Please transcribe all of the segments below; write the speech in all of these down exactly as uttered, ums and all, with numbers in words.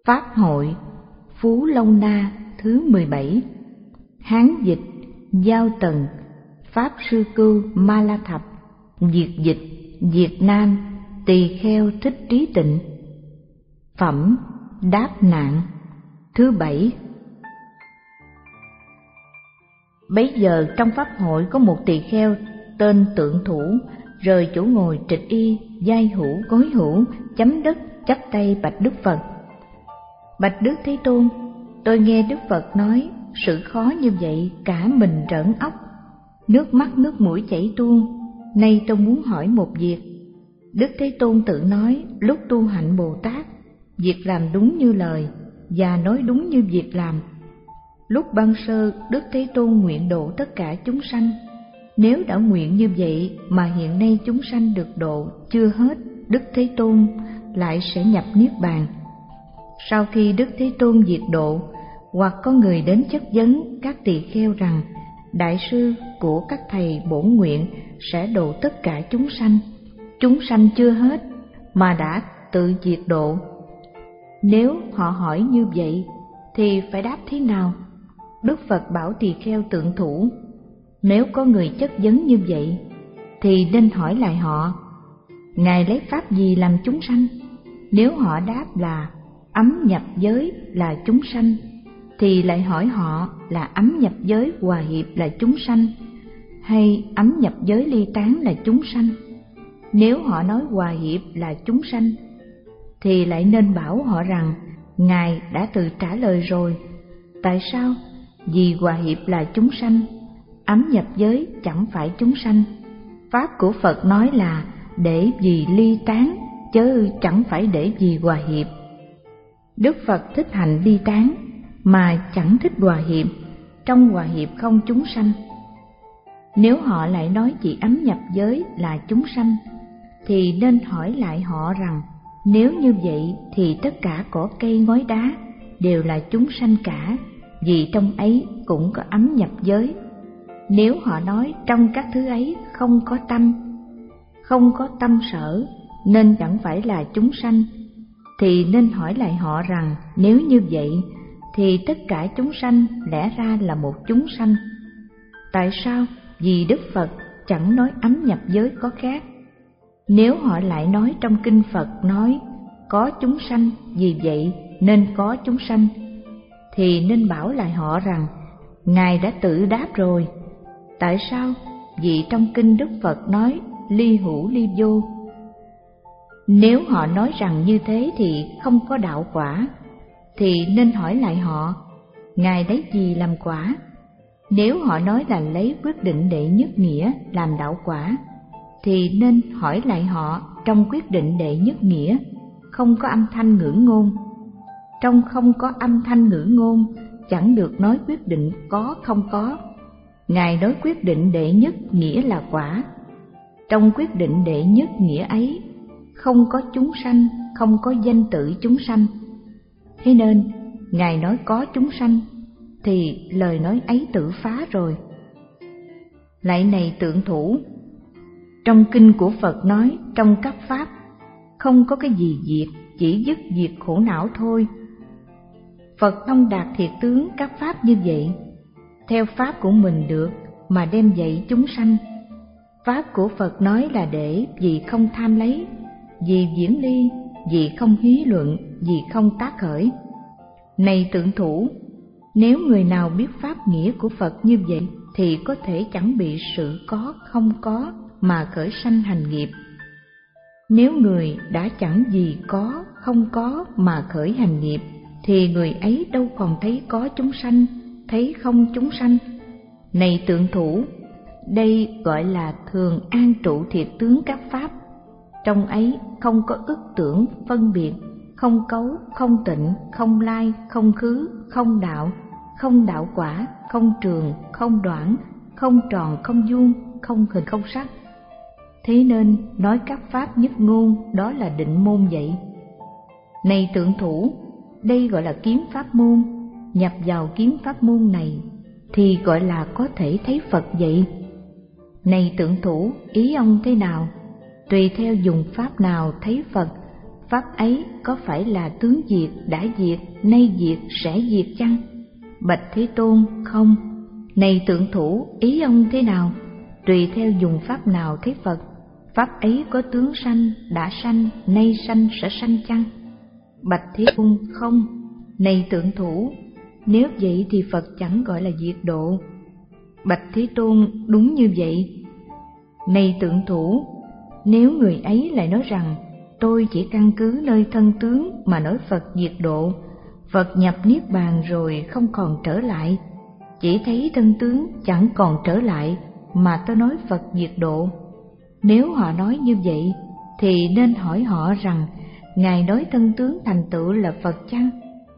Pháp hội Phú Lâu Na thứ mười bảy. Hán dịch Giao Tần, Pháp Sư Cưu Ma La Thập, Việt dịch Việt Nam Tỳ Kheo Thích Trí Tịnh. Phẩm Đáp Nạn thứ bảy. Bấy giờ trong pháp hội có một tỳ kheo tên Tượng Thủ, rời chỗ ngồi trịch y, vai hữu gối hữu, chấm đất chắp tay bạch Đức Phật: Bạch Đức Thế Tôn, tôi nghe Đức Phật nói sự khó như vậy cả mình trợn óc, nước mắt nước mũi chảy tuôn. Nay tôi muốn hỏi một việc. Đức Thế Tôn tự nói lúc tu hạnh Bồ Tát, việc làm đúng như lời và nói đúng như việc làm. Lúc ban sơ Đức Thế Tôn nguyện độ tất cả chúng sanh. Nếu đã nguyện như vậy mà hiện nay chúng sanh được độ chưa hết, Đức Thế Tôn lại sẽ nhập Niết Bàn. Sau khi Đức Thế Tôn diệt độ, hoặc có người đến chất vấn các tỳ kheo rằng đại sư của các thầy bổn nguyện sẽ độ tất cả chúng sanh, chúng sanh chưa hết mà đã tự diệt độ. Nếu họ hỏi như vậy thì phải đáp thế nào? Đức Phật bảo tỳ kheo Tượng Thủ, nếu có người chất vấn như vậy thì nên hỏi lại họ: Ngài lấy pháp gì làm chúng sanh? Nếu họ đáp là ấm nhập giới là chúng sanh, thì lại hỏi họ là ấm nhập giới hòa hiệp là chúng sanh, hay ấm nhập giới ly tán là chúng sanh. Nếu họ nói hòa hiệp là chúng sanh, thì lại nên bảo họ rằng Ngài đã tự trả lời rồi. Tại sao? Vì hòa hiệp là chúng sanh, ấm nhập giới chẳng phải chúng sanh. Pháp của Phật nói là để vì ly tán, chứ chẳng phải để vì hòa hiệp. Đức Phật thích hạnh ly tán mà chẳng thích hòa hiệp, trong hòa hiệp không chúng sanh. Nếu họ lại nói chỉ ấm nhập giới là chúng sanh, thì nên hỏi lại họ rằng nếu như vậy thì tất cả cỏ cây ngói đá đều là chúng sanh cả, vì trong ấy cũng có ấm nhập giới. Nếu họ nói trong các thứ ấy không có tâm, không có tâm sở, nên chẳng phải là chúng sanh, thì nên hỏi lại họ rằng nếu như vậy thì tất cả chúng sanh lẽ ra là một chúng sanh. Tại sao? Vì Đức Phật chẳng nói ấm nhập giới có khác. Nếu họ lại nói trong kinh Phật nói có chúng sanh, vì vậy nên có chúng sanh, thì nên bảo lại họ rằng Ngài đã tự đáp rồi. Tại sao? Vì trong kinh Đức Phật nói ly hữu ly vô. Nếu họ nói rằng như thế thì không có đạo quả, thì nên hỏi lại họ Ngài lấy gì làm quả. Nếu họ nói là lấy quyết định đệ nhất nghĩa làm đạo quả, thì nên hỏi lại họ trong quyết định đệ nhất nghĩa không có âm thanh ngữ ngôn. Trong không có âm thanh ngữ ngôn chẳng được nói quyết định có không có. Ngài nói quyết định đệ nhất nghĩa là quả. Trong quyết định đệ nhất nghĩa ấy không có chúng sanh, không có danh tự chúng sanh. Thế nên Ngài nói có chúng sanh thì lời nói ấy tự phá rồi. Lại này Tượng Thủ, trong kinh của Phật nói trong các pháp không có cái gì diệt, chỉ dứt diệt khổ não thôi. Phật không đạt thiệt tướng các pháp như vậy, theo pháp của mình được mà đem dạy chúng sanh. Pháp của Phật nói là để vì không tham lấy, vì viễn ly, vì không hí luận, vì không tác khởi. Này Tượng Thủ, nếu người nào biết pháp nghĩa của Phật như vậy thì có thể chẳng bị sự có không có mà khởi sanh hành nghiệp. Nếu người đã chẳng gì có không có mà khởi hành nghiệp, thì người ấy đâu còn thấy có chúng sanh, thấy không chúng sanh. Này Tượng Thủ, đây gọi là thường an trụ thiệt tướng các pháp. Trong ấy không có ức tưởng phân biệt, không cấu, không tịnh, không lai, không khứ, không đạo, không đạo quả, không trường, không đoạn, không tròn, không vuông, không hình, không sắc. Thế nên nói các pháp nhất ngôn, đó là định môn vậy. Này Tượng Thủ, đây gọi là kiếm pháp môn. Nhập vào kiếm pháp môn này thì gọi là có thể thấy Phật vậy. Này Tượng Thủ, ý ông thế nào? Tùy theo dùng pháp nào thấy Phật pháp ấy có phải là tướng diệt, đã diệt, nay diệt, sẽ diệt chăng? Bạch Thế Tôn, không. Này tượng thủ, ý ông thế nào? Tùy theo dùng pháp nào thấy Phật, pháp ấy có tướng sanh, đã sanh, nay sanh, sẽ sanh chăng? Bạch Thế Tôn, không. Này tượng thủ, nếu vậy thì Phật chẳng gọi là diệt độ. Bạch Thế Tôn, đúng như vậy. Này tượng thủ, nếu người ấy lại nói rằng tôi chỉ căn cứ nơi thân tướng mà nói Phật diệt độ, Phật nhập niết bàn rồi không còn trở lại, chỉ thấy thân tướng chẳng còn trở lại mà tôi nói Phật diệt độ. Nếu họ nói như vậy thì nên hỏi họ rằng Ngài nói thân tướng thành tựu là Phật chăng?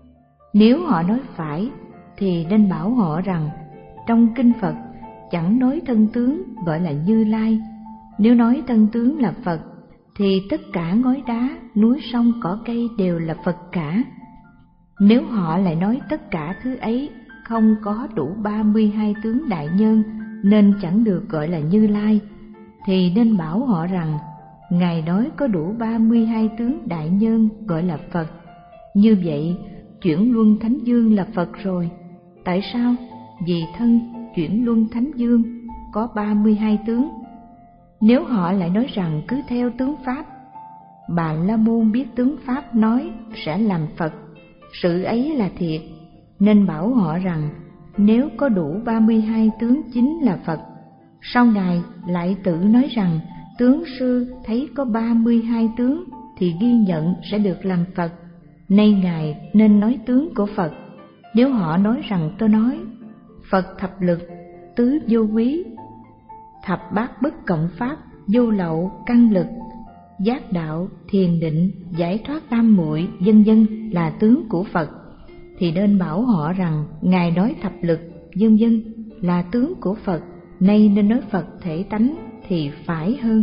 Nếu họ nói phải thì nên bảo họ rằng trong kinh Phật chẳng nói thân tướng gọi là Như Lai. Nếu nói thân tướng là Phật thì tất cả ngói đá, núi sông, cỏ cây đều là Phật cả. Nếu họ lại nói tất cả thứ ấy không có đủ ba mươi hai tướng đại nhân nên chẳng được gọi là Như Lai, thì nên bảo họ rằng Ngài nói có đủ ba mươi hai tướng đại nhân gọi là Phật. Như vậy, chuyển luân thánh dương là Phật rồi. Tại sao? Vì thân chuyển luân thánh dương có ba mươi hai tướng. Nếu họ lại nói rằng cứ theo tướng Pháp, Bà La Môn biết tướng Pháp nói sẽ làm Phật, sự ấy là thiệt, nên bảo họ rằng nếu có đủ ba mươi hai tướng chính là Phật, sau Ngài lại tự nói rằng tướng sư thấy có ba mươi hai tướng thì ghi nhận sẽ được làm Phật, nay Ngài nên nói tướng của Phật. Nếu họ nói rằng tôi nói Phật thập lực, tứ vô quý, thập bát bất cộng pháp, vô lậu, căn lực, giác đạo, thiền định, giải thoát tam muội, vân vân là tướng của Phật, thì nên bảo họ rằng Ngài nói thập lực, vân vân là tướng của Phật, nay nên nói Phật thể tánh thì phải hơn.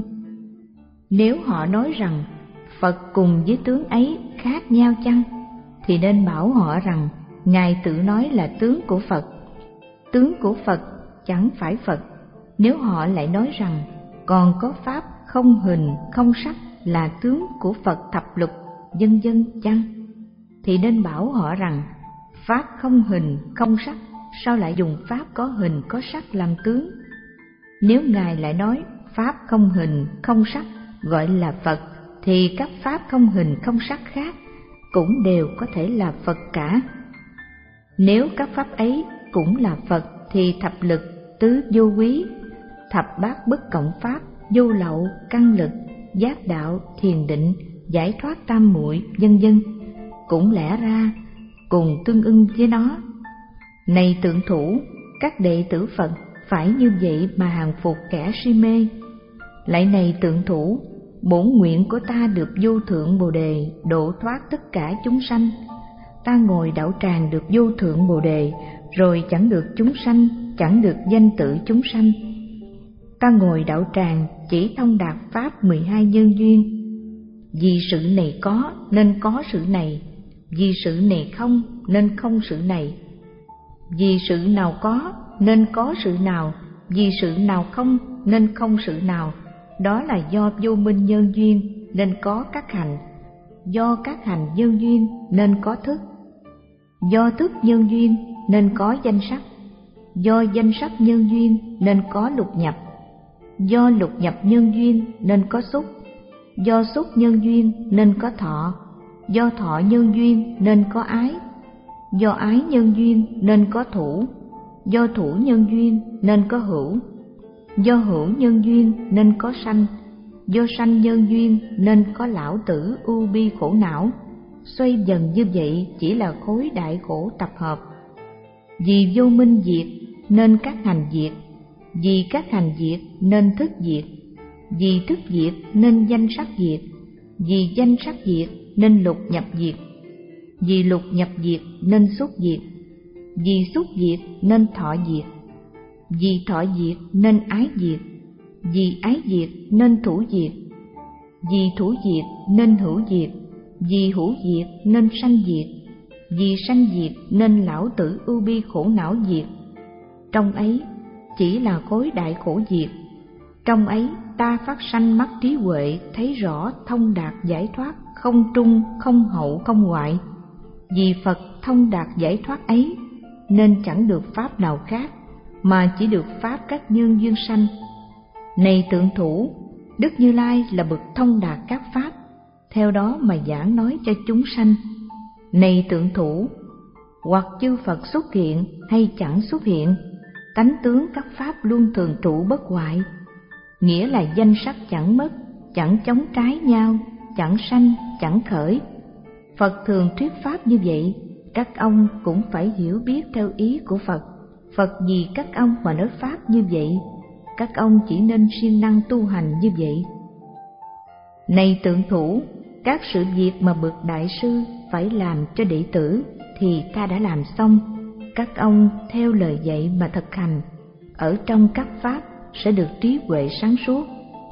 Nếu họ nói rằng Phật cùng với tướng ấy khác nhau chăng, thì nên bảo họ rằng Ngài tự nói là tướng của Phật. Tướng của Phật chẳng phải Phật. Nếu họ lại nói rằng còn có pháp không hình không sắc là tướng của Phật thập lục, vân vân chăng, thì nên bảo họ rằng pháp không hình không sắc sao lại dùng pháp có hình có sắc làm tướng? Nếu Ngài lại nói pháp không hình không sắc gọi là Phật, thì các pháp không hình không sắc khác cũng đều có thể là Phật cả. Nếu các pháp ấy cũng là Phật thì thập lực, tứ vô quý, thập bát bất cộng pháp, vô lậu, căn lực, giác đạo, thiền định, giải thoát tam muội, vân vân cũng lẽ ra cùng tương ưng với nó. Này tượng thủ, các đệ tử Phật phải như vậy mà hàng phục kẻ si mê. Lại này tượng thủ, bổn nguyện của ta được vô thượng Bồ đề, độ thoát tất cả chúng sanh. Ta ngồi đảo tràng được vô thượng Bồ đề, rồi chẳng được chúng sanh, chẳng được danh tự chúng sanh. Ta ngồi đảo tràng chỉ thông đạt pháp mười hai nhân duyên. Vì sự này có nên có sự này, vì sự này không nên không sự này, vì sự nào có nên có sự nào, vì sự nào không nên không sự nào. Đó là do vô minh nhân duyên nên có các hành, do các hành nhân duyên nên có thức, do thức nhân duyên nên có danh sắc, do danh sắc nhân duyên nên có lục nhập, do lục nhập nhân duyên nên có xúc, do xúc nhân duyên nên có thọ, do thọ nhân duyên nên có ái, do ái nhân duyên nên có thủ, do thủ nhân duyên nên có hữu, do hữu nhân duyên nên có sanh, do sanh nhân duyên nên có lão tử ưu bi khổ não. Xoay dần như vậy chỉ là khối đại khổ tập hợp. Vì vô minh diệt nên các hành diệt, vì các hành diệt nên thức diệt, vì thức diệt nên danh sắc diệt, vì danh sắc diệt nên lục nhập diệt, vì lục nhập diệt nên xúc diệt, vì xúc diệt nên thọ diệt, vì thọ diệt nên ái diệt, vì ái diệt nên thủ diệt, vì thủ diệt nên hữu diệt, vì hữu diệt nên sanh diệt, vì sanh diệt nên lão tử ưu bi khổ não diệt. Trong ấy chỉ là khối đại khổ diệt. Trong ấy ta phát sanh mắt trí huệ, thấy rõ thông đạt giải thoát không trung, không hậu, không ngoại. Vì Phật thông đạt giải thoát ấy, nên chẳng được pháp nào khác, mà chỉ được pháp các nhân duyên sanh. Này tượng thủ, Đức Như Lai là bậc thông đạt các pháp, theo đó mà giảng nói cho chúng sanh. Này tượng thủ, hoặc chư Phật xuất hiện hay chẳng xuất hiện, tánh tướng các pháp luôn thường trụ bất hoại, nghĩa là danh sắc chẳng mất, chẳng chống trái nhau, chẳng sanh, chẳng khởi. Phật thường thuyết pháp như vậy, các ông cũng phải hiểu biết theo ý của Phật. Phật vì các ông mà nói pháp như vậy, các ông chỉ nên siêng năng tu hành như vậy. Này tượng thủ, các sự việc mà bậc đại sư phải làm cho đệ tử thì ta đã làm xong. Các ông theo lời dạy mà thực hành, ở trong các pháp sẽ được trí huệ sáng suốt.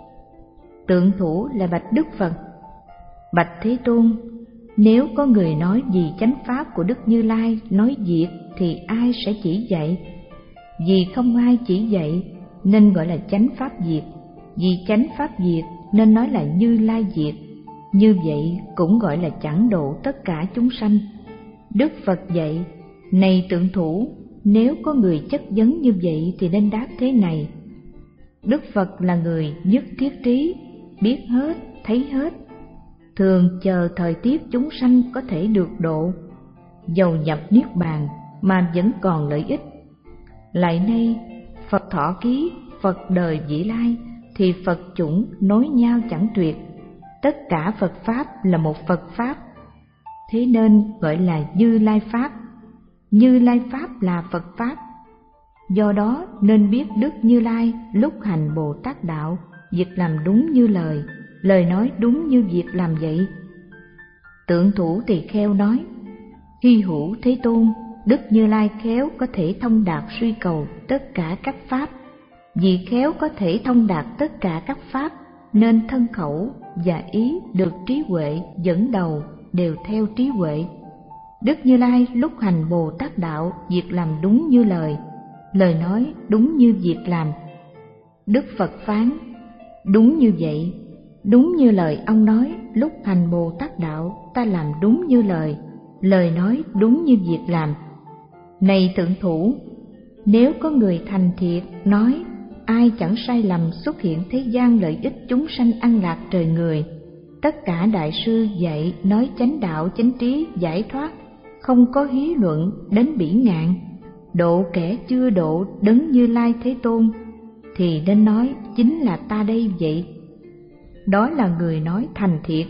Tượng thủ là bạch Đức Phật: Bạch Thế Tôn, nếu có người nói vì chánh pháp của Đức Như Lai nói diệt thì ai sẽ chỉ dạy? Vì không ai chỉ dạy nên gọi là chánh pháp diệt, vì chánh pháp diệt nên nói là Như Lai diệt. Như vậy cũng gọi là chẳng độ tất cả chúng sanh. Đức Phật dạy: Này tượng thủ, nếu có người chất vấn như vậy thì nên đáp thế này: Đức Phật là người nhất thiết trí, biết hết, thấy hết, thường chờ thời tiết chúng sanh có thể được độ, dầu nhập niết bàn mà vẫn còn lợi ích. Lại nay, Phật thọ ký, Phật đời vị lai, thì Phật chủng nối nhau chẳng tuyệt. Tất cả Phật Pháp là một Phật Pháp, thế nên gọi là Như Lai Pháp. Như Lai Pháp là Phật Pháp. Do đó nên biết Đức Như Lai lúc hành Bồ Tát Đạo, việc làm đúng như lời, lời nói đúng như việc làm vậy. Tượng thủ tỳ kheo nói: Hy hữu Thế Tôn, Đức Như Lai khéo có thể thông đạt suy cầu tất cả các pháp. Vì khéo có thể thông đạt tất cả các pháp, nên thân khẩu và ý được trí huệ dẫn đầu, đều theo trí huệ. Đức Như Lai lúc hành Bồ Tát Đạo, việc làm đúng như lời, lời nói đúng như việc làm. Đức Phật phán: Đúng như vậy, đúng như lời ông nói, lúc hành Bồ Tát Đạo ta làm đúng như lời, lời nói đúng như việc làm. Này tượng thủ, nếu có người thành thiệt nói ai chẳng sai lầm xuất hiện thế gian lợi ích chúng sanh an lạc trời người, tất cả đại sư dạy nói chánh đạo chánh trí giải thoát, không có hí luận đến bỉ ngạn, độ kẻ chưa độ đấng Như Lai Thế Tôn, thì nên nói chính là ta đây vậy. Đó là người nói thành thiệt.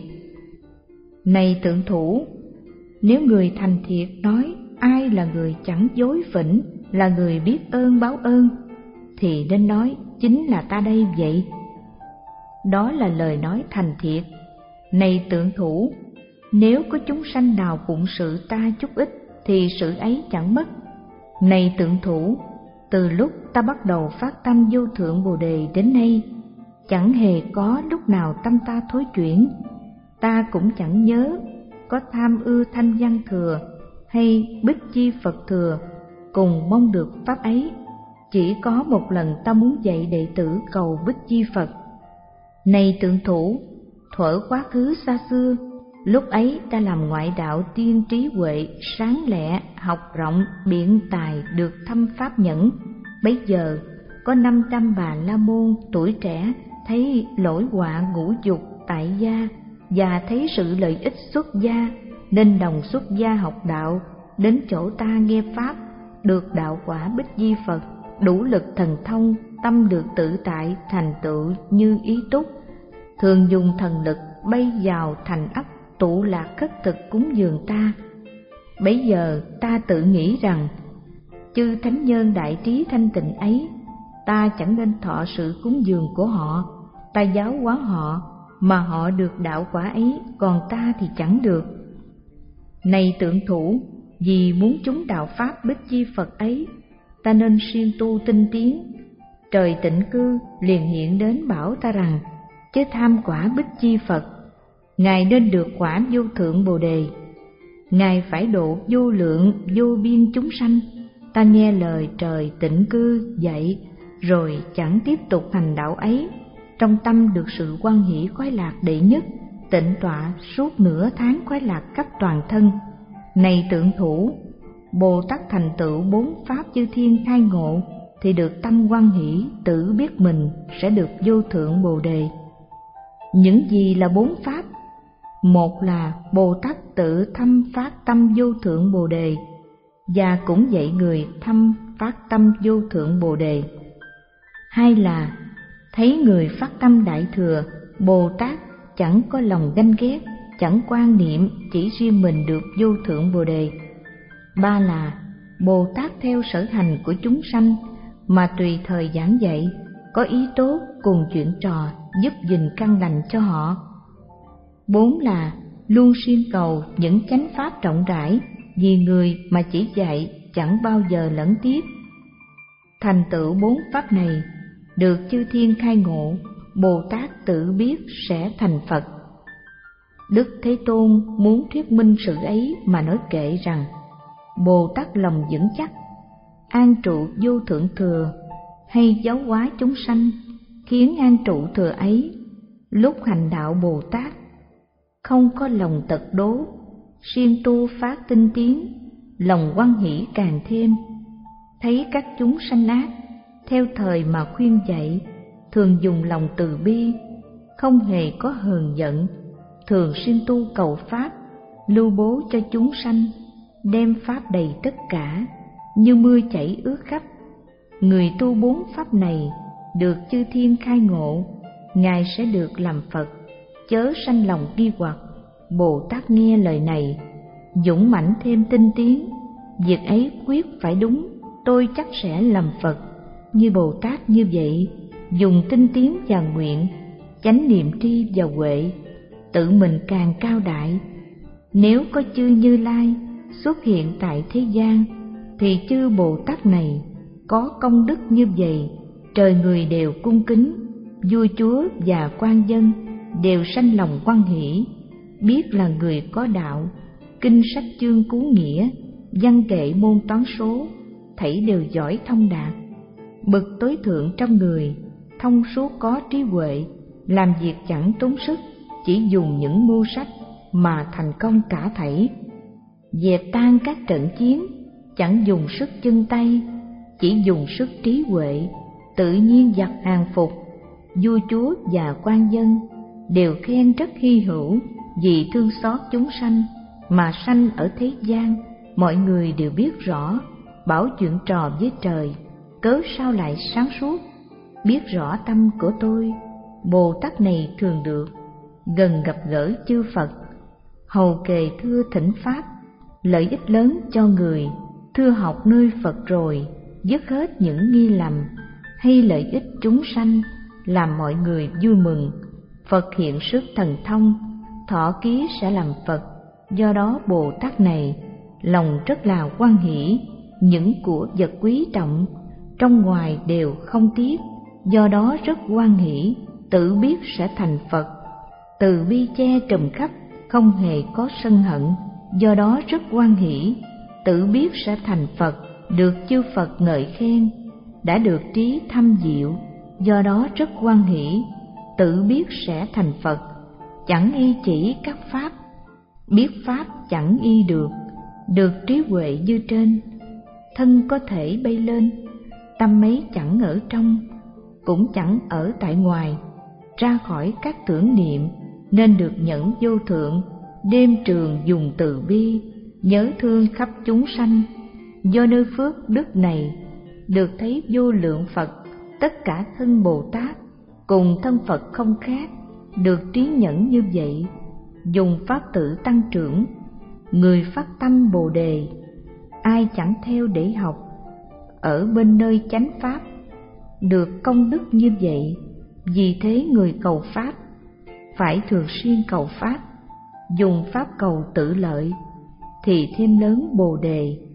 Này tượng thủ, nếu người thành thiệt nói ai là người chẳng dối phỉnh, là người biết ơn báo ơn, thì nên nói chính là ta đây vậy. Đó là lời nói thành thiệt. Này tượng thủ, nếu có chúng sanh nào phụng sự ta chút ít thì sự ấy chẳng mất. Này tượng thủ, từ lúc ta bắt đầu phát tâm vô thượng Bồ Đề đến nay, chẳng hề có lúc nào tâm ta thối chuyển. Ta cũng chẳng nhớ có tham ưa thanh văn thừa hay bích chi Phật thừa cùng mong được pháp ấy. Chỉ có một lần ta muốn dạy đệ tử cầu bích chi Phật. Này tượng thủ, thuở quá khứ xa xưa, lúc ấy ta làm ngoại đạo tiên trí huệ, sáng lẹ, học rộng, biện tài, được thâm pháp nhẫn. Bấy giờ có năm trăm bà la môn tuổi trẻ thấy lỗi họa ngũ dục tại gia và thấy sự lợi ích xuất gia, nên đồng xuất gia học đạo, đến chỗ ta nghe pháp, được đạo quả bích di Phật, đủ lực thần thông, tâm được tự tại thành tựu như ý túc, thường dùng thần lực bay vào thành ấp tụ lạc khất thực cúng dường ta. Bấy giờ ta tự nghĩ rằng chư thánh nhân đại trí thanh tịnh ấy, ta chẳng nên thọ sự cúng dường của họ. Ta giáo hóa họ mà họ được đạo quả ấy, còn ta thì chẳng được. Này tượng thủ, vì muốn chúng đạo pháp bích chi Phật ấy, ta nên siêng tu tinh tiến. Trời tịnh cư liền hiện đến bảo ta rằng, chớ tham quả bích chi Phật, Ngài nên được quả vô thượng Bồ Đề. Ngài phải độ vô lượng vô biên chúng sanh. Ta nghe lời trời tịnh cư dạy, rồi chẳng tiếp tục hành đạo ấy. Trong tâm được sự hoan hỷ khoái lạc đệ nhất, tịnh tọa suốt nửa tháng khoái lạc khắp toàn thân. Này tượng thủ, Bồ Tát thành tựu bốn pháp chư thiên khai ngộ thì được tâm hoan hỷ, tự biết mình sẽ được vô thượng Bồ đề. Những gì là bốn pháp? Một là Bồ Tát tự thâm phát tâm vô thượng Bồ đề và cũng dạy người thâm phát tâm vô thượng Bồ đề. Hai là thấy người phát tâm đại thừa, Bồ Tát chẳng có lòng ganh ghét, chẳng quan niệm chỉ riêng mình được vô thượng Bồ đề. Ba là Bồ Tát theo sở hành của chúng sanh mà tùy thời giảng dạy, có ý tốt cùng chuyện trò giúp gìn căn lành cho họ. Bốn là luôn siêng cầu những chánh pháp rộng rãi, vì người mà chỉ dạy chẳng bao giờ lẫn tiếc. Thành tựu bốn pháp này, được chư thiên khai ngộ, Bồ Tát tự biết sẽ thành Phật. Đức Thế Tôn muốn thuyết minh sự ấy mà nói kệ rằng: Bồ Tát lòng vững chắc, an trụ vô thượng thừa, hay giáo hóa chúng sanh, khiến an trụ thừa ấy, lúc hành đạo Bồ Tát, không có lòng tật đố, siêng tu phát tinh tiến, lòng hoan hỷ càng thêm. Thấy các chúng sanh ác, theo thời mà khuyên dạy, thường dùng lòng từ bi, không hề có hờn giận, thường siêng tu cầu pháp, lưu bố cho chúng sanh, đem pháp đầy tất cả, như mưa chảy ướt khắp. Người tu bốn pháp này được chư thiên khai ngộ, Ngài sẽ được làm Phật, chớ sanh lòng nghi hoặc. Bồ Tát nghe lời này, dũng mãnh thêm tinh tiến, việc ấy quyết phải đúng, tôi chắc sẽ làm Phật. Như Bồ Tát như vậy, dùng tinh tiến và nguyện, chánh niệm tri và huệ, tự mình càng cao đại. Nếu có chư Như Lai xuất hiện tại thế gian, thì chư Bồ Tát này có công đức như vậy, trời người đều cung kính, vua chúa và quan dân đều sanh lòng hoan hỷ, biết là người có đạo. Kinh sách chương cứu nghĩa, văn kệ môn toán số, thảy đều giỏi thông đạt. Bậc tối thượng trong người, thông suốt có trí huệ, làm việc chẳng tốn sức, chỉ dùng những mưu sách mà thành công cả thảy. Dẹp tan các trận chiến, chẳng dùng sức chân tay, chỉ dùng sức trí huệ, tự nhiên giặc hàng phục. Vua chúa và quan dân đều khen rất hy hữu, vì thương xót chúng sanh mà sanh ở thế gian. Mọi người đều biết rõ, bảo chuyện trò với trời, cớ sao lại sáng suốt, biết rõ tâm của tôi. Bồ Tát này thường được gần gặp gỡ chư Phật, hầu kề thưa thỉnh pháp, lợi ích lớn cho người. Thưa học nơi Phật rồi, dứt hết những nghi lầm, hay lợi ích chúng sanh, làm mọi người vui mừng. Phật hiện sức thần thông, thọ ký sẽ làm Phật. Do đó Bồ Tát này lòng rất là hoan hỷ, những của vật quý trọng trong ngoài đều không tiếc. Do đó rất hoan hỷ, tự biết sẽ thành Phật. Từ bi che trùm khắp, không hề có sân hận. Do đó rất hoan hỷ, tự biết sẽ thành Phật, được chư Phật ngợi khen, đã được trí thâm diệu. Do đó rất hoan hỷ, tự biết sẽ thành Phật, chẳng y chỉ các pháp, biết pháp chẳng y được, được trí huệ như trên. Thân có thể bay lên, tâm ấy chẳng ở trong, cũng chẳng ở tại ngoài, ra khỏi các tưởng niệm, nên được nhẫn vô thượng. Đêm trường dùng từ bi, nhớ thương khắp chúng sanh. Do nơi phước đức này, được thấy vô lượng Phật, tất cả thân Bồ Tát cùng thân Phật không khác, được trí nhẫn như vậy, dùng pháp tự tăng trưởng. Người phát tâm Bồ đề, ai chẳng theo để học, ở bên nơi chánh pháp, được công đức như vậy. Vì thế người cầu pháp, phải thường xuyên cầu pháp, dùng pháp cầu tự lợi, thì thêm lớn Bồ đề.